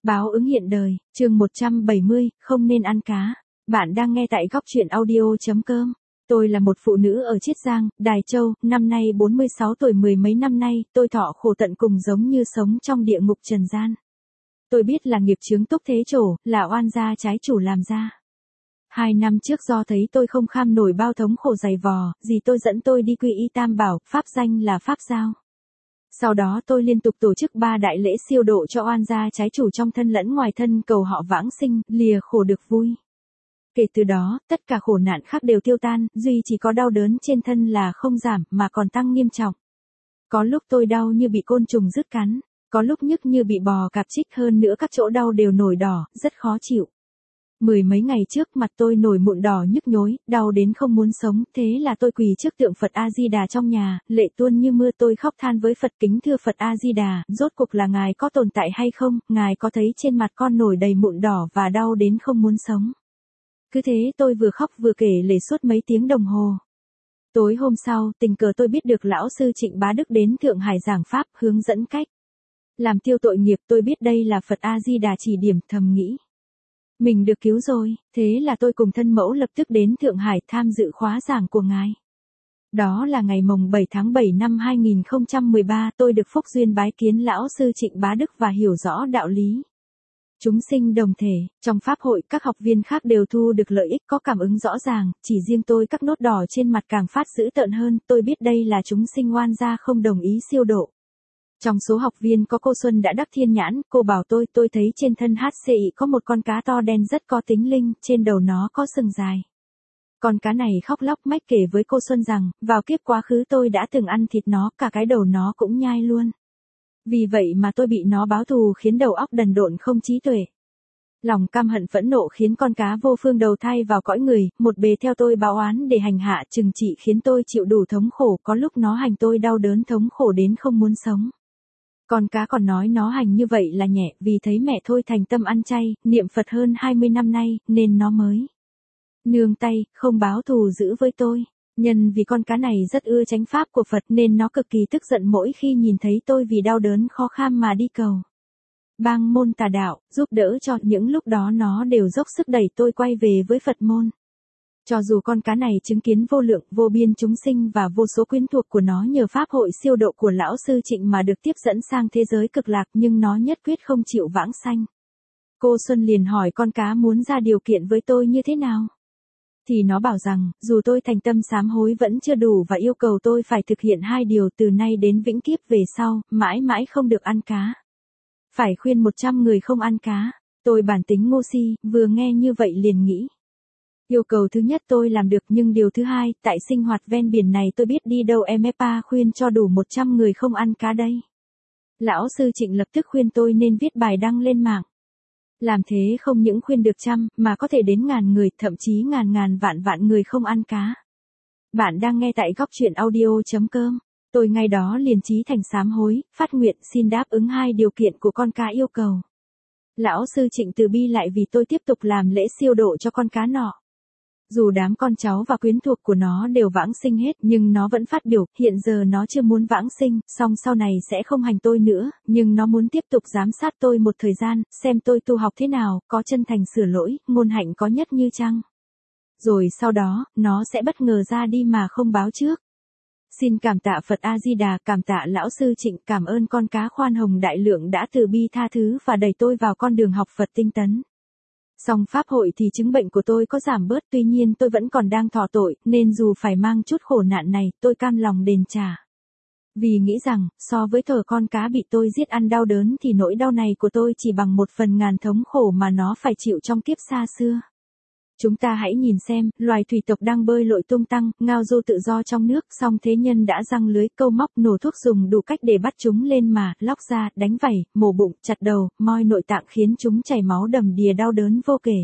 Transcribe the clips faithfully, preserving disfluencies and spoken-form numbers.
Báo ứng hiện đời, chương một trăm bảy mươi, không nên ăn cá. Bạn đang nghe tại góc truyện audio.com. Tôi là một phụ nữ ở Chiết Giang, Đài Châu, năm nay bốn mươi sáu tuổi. Mười mấy năm nay, tôi thọ khổ tận cùng giống như sống trong địa ngục trần gian. Tôi biết là nghiệp chướng túc thế trổ, là oan gia trái chủ làm ra. Hai năm trước do thấy tôi không kham nổi bao thống khổ dày vò, dì tôi dẫn tôi đi quy y Tam Bảo, pháp danh là Pháp Giao. Sau đó tôi liên tục tổ chức ba đại lễ siêu độ cho oan gia trái chủ trong thân lẫn ngoài thân, cầu họ vãng sinh, lìa khổ được vui. Kể từ đó, tất cả khổ nạn khác đều tiêu tan, duy chỉ có đau đớn trên thân là không giảm mà còn tăng nghiêm trọng. Có lúc tôi đau như bị côn trùng rứt cắn, có lúc nhức như bị bò cạp chích, hơn nữa các chỗ đau đều nổi đỏ, rất khó chịu. Mười mấy ngày trước mặt tôi nổi mụn đỏ nhức nhối, đau đến không muốn sống, thế là tôi quỳ trước tượng Phật A-di-đà trong nhà, lệ tuôn như mưa. Tôi khóc than với Phật: kính thưa Phật A-di-đà, rốt cuộc là ngài có tồn tại hay không, ngài có thấy trên mặt con nổi đầy mụn đỏ và đau đến không muốn sống. Cứ thế tôi vừa khóc vừa kể lể suốt mấy tiếng đồng hồ. Tối hôm sau, tình cờ tôi biết được lão sư Trịnh Bá Đức đến Thượng Hải giảng pháp, hướng dẫn cách làm tiêu tội nghiệp. Tôi biết đây là Phật A-di-đà chỉ điểm, thầm nghĩ mình được cứu rồi, thế là tôi cùng thân mẫu lập tức đến Thượng Hải tham dự khóa giảng của ngài. Đó là ngày mồng bảy tháng bảy năm hai nghìn không trăm mười ba, tôi được phúc duyên bái kiến lão sư Trịnh Bá Đức và hiểu rõ đạo lý chúng sinh đồng thể. Trong pháp hội, các học viên khác đều thu được lợi ích, có cảm ứng rõ ràng, chỉ riêng tôi các nốt đỏ trên mặt càng phát dữ tợn hơn. Tôi biết đây là chúng sinh oan gia không đồng ý siêu độ. Trong số học viên có cô Xuân đã đắc thiên nhãn, cô bảo tôi, tôi thấy trên thân hát xê i có một con cá to đen rất có tính linh, trên đầu nó có sừng dài. Con cá này khóc lóc mách kể với cô Xuân rằng, vào kiếp quá khứ tôi đã từng ăn thịt nó, cả cái đầu nó cũng nhai luôn. Vì vậy mà tôi bị nó báo thù khiến đầu óc đần độn không trí tuệ. Lòng căm hận phẫn nộ khiến con cá vô phương đầu thai vào cõi người, một bề theo tôi báo oán để hành hạ trừng trị khiến tôi chịu đủ thống khổ, có lúc nó hành tôi đau đớn thống khổ đến không muốn sống. Con cá còn nói nó hành như vậy là nhẹ, vì thấy mẹ thôi thành tâm ăn chay, niệm Phật hơn hai mươi năm nay, nên nó mới nương tay, không báo thù dữ với tôi. Nhân vì con cá này rất ưa chánh pháp của Phật nên nó cực kỳ tức giận mỗi khi nhìn thấy tôi vì đau đớn khó kham mà đi cầu bang môn tà đạo, giúp đỡ cho. Những lúc đó nó đều dốc sức đẩy tôi quay về với Phật môn. Cho dù con cá này chứng kiến vô lượng, vô biên chúng sinh và vô số quyến thuộc của nó nhờ pháp hội siêu độ của lão sư Trịnh mà được tiếp dẫn sang thế giới cực lạc, nhưng nó nhất quyết không chịu vãng sanh. Cô Xuân liền hỏi con cá muốn ra điều kiện với tôi như thế nào. Thì nó bảo rằng, dù tôi thành tâm sám hối vẫn chưa đủ và yêu cầu tôi phải thực hiện hai điều: từ nay đến vĩnh kiếp về sau, mãi mãi không được ăn cá. Phải khuyên một trăm người không ăn cá. Tôi bản tính ngu si, vừa nghe như vậy liền nghĩ. Yêu cầu thứ nhất tôi làm được, nhưng điều thứ hai, tại sinh hoạt ven biển này tôi biết đi đâu em pa khuyên cho đủ một trăm người không ăn cá đây. Lão sư Trịnh lập tức khuyên tôi nên viết bài đăng lên mạng. Làm thế không những khuyên được trăm, mà có thể đến ngàn người, thậm chí ngàn ngàn vạn vạn người không ăn cá. Bạn đang nghe tại góc truyện audio.com. Tôi ngay đó liền chí thành sám hối, phát nguyện xin đáp ứng hai điều kiện của con cá yêu cầu. Lão sư Trịnh từ bi lại vì tôi tiếp tục làm lễ siêu độ cho con cá nọ. Dù đám con cháu và quyến thuộc của nó đều vãng sinh hết, nhưng nó vẫn phát biểu, hiện giờ nó chưa muốn vãng sinh, song sau này sẽ không hành tôi nữa, nhưng nó muốn tiếp tục giám sát tôi một thời gian, xem tôi tu học thế nào, có chân thành sửa lỗi, ngôn hạnh có nhất như chăng. Rồi sau đó, nó sẽ bất ngờ ra đi mà không báo trước. Xin cảm tạ Phật A-di-đà, cảm tạ lão sư Trịnh, cảm ơn con cá khoan hồng đại lượng đã từ bi tha thứ và đẩy tôi vào con đường học Phật tinh tấn. Song pháp hội thì chứng bệnh của tôi có giảm bớt, tuy nhiên tôi vẫn còn đang thọ tội, nên dù phải mang chút khổ nạn này, tôi cam lòng đền trả. Vì nghĩ rằng, so với thờ con cá bị tôi giết ăn đau đớn thì nỗi đau này của tôi chỉ bằng một phần ngàn thống khổ mà nó phải chịu trong kiếp xa xưa. Chúng ta hãy nhìn xem, loài thủy tộc đang bơi lội tung tăng, ngao du tự do trong nước, song thế nhân đã giăng lưới, câu móc, nổ thuốc, dùng đủ cách để bắt chúng lên mà, lóc da, đánh vảy, mổ bụng, chặt đầu, moi nội tạng khiến chúng chảy máu đầm đìa đau đớn vô kể.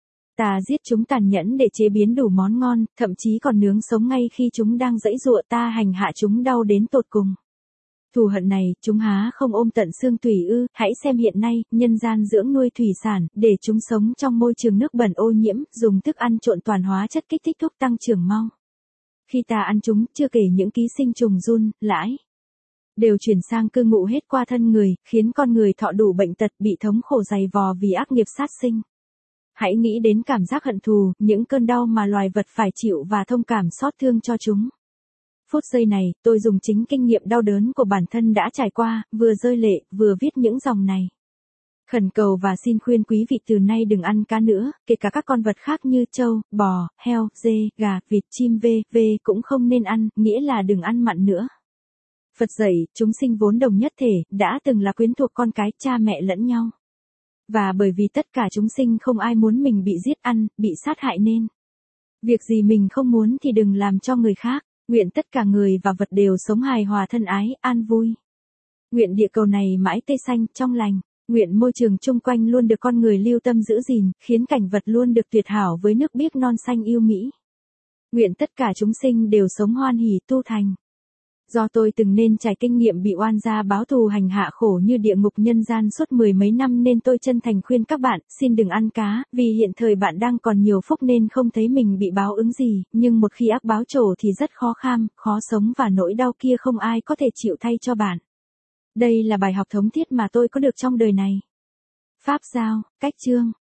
Ta giết chúng tàn nhẫn để chế biến đủ món ngon, thậm chí còn nướng sống ngay khi chúng đang giãy giụa, ta hành hạ chúng đau đến tột cùng. Thù hận này, chúng há không ôm tận xương tủy ư? Hãy xem hiện nay, nhân gian dưỡng nuôi thủy sản, để chúng sống trong môi trường nước bẩn ô nhiễm, dùng thức ăn trộn toàn hóa chất kích thích thúc tăng trưởng mau. Khi ta ăn chúng, chưa kể những ký sinh trùng giun, lãi, đều chuyển sang cư ngụ hết qua thân người, khiến con người thọ đủ bệnh tật bị thống khổ dày vò vì ác nghiệp sát sinh. Hãy nghĩ đến cảm giác hận thù, những cơn đau mà loài vật phải chịu và thông cảm xót thương cho chúng. Phút giây này, tôi dùng chính kinh nghiệm đau đớn của bản thân đã trải qua, vừa rơi lệ, vừa viết những dòng này. Khẩn cầu và xin khuyên quý vị từ nay đừng ăn cá nữa, kể cả các con vật khác như trâu, bò, heo, dê, gà, vịt, chim vê vê cũng không nên ăn, nghĩa là đừng ăn mặn nữa. Phật dạy, chúng sinh vốn đồng nhất thể, đã từng là quyến thuộc con cái, cha mẹ lẫn nhau. Và bởi vì tất cả chúng sinh không ai muốn mình bị giết ăn, bị sát hại nên. Việc gì mình không muốn thì đừng làm cho người khác, nguyện tất cả người và vật đều sống hài hòa thân ái, an vui. Nguyện địa cầu này mãi tươi xanh, trong lành. Nguyện môi trường chung quanh luôn được con người lưu tâm giữ gìn, khiến cảnh vật luôn được tuyệt hảo với nước biếc non xanh yêu mỹ. Nguyện tất cả chúng sinh đều sống hoan hỉ tu thành. Do tôi từng nên trải kinh nghiệm bị oan gia báo thù hành hạ khổ như địa ngục nhân gian suốt mười mấy năm nên tôi chân thành khuyên các bạn, xin đừng ăn cá, vì hiện thời bạn đang còn nhiều phúc nên không thấy mình bị báo ứng gì, nhưng một khi ác báo trổ thì rất khó kham, khó sống và nỗi đau kia không ai có thể chịu thay cho bạn. Đây là bài học thống thiết mà tôi có được trong đời này. Pháp Giao, Cách Chương